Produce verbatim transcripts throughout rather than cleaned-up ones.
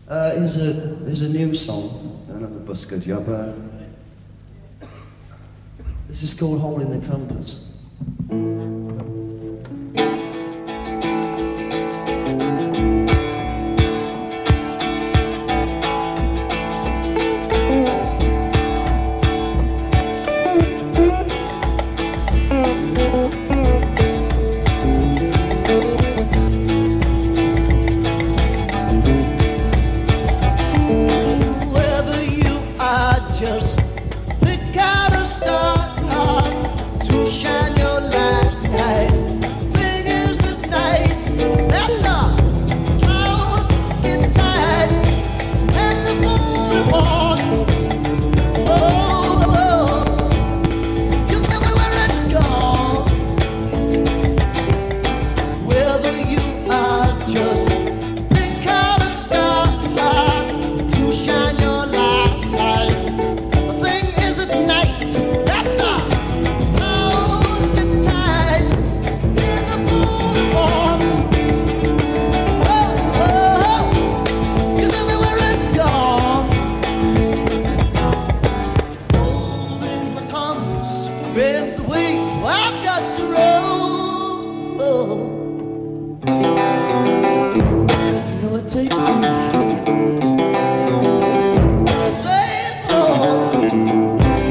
Uh, here's a here's a new song, another busker job. Uh, this is called "Holding the Compass." Just pick out a star to shine your light. Thing is at night that the clouds get tight and the moon on. Oh, oh, you tell me where it's gone. Whether you are just pick out a star to shine your light. Spread the way I've got to roll. Oh. You know it takes me. Say it, Lord.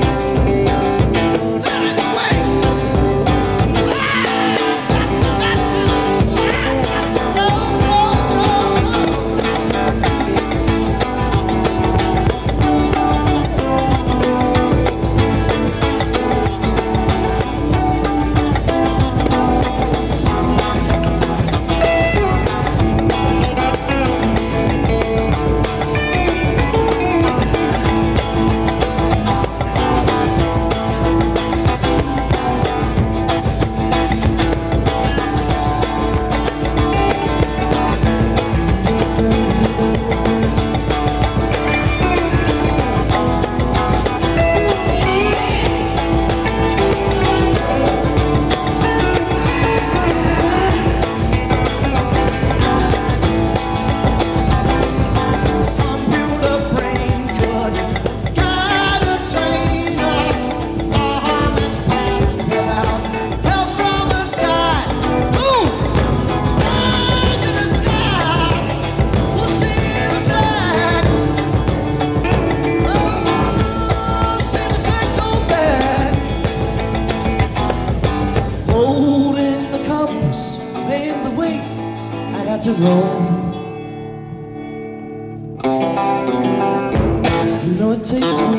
Holding the compass, paving the way, I got to roll. You know it takes me.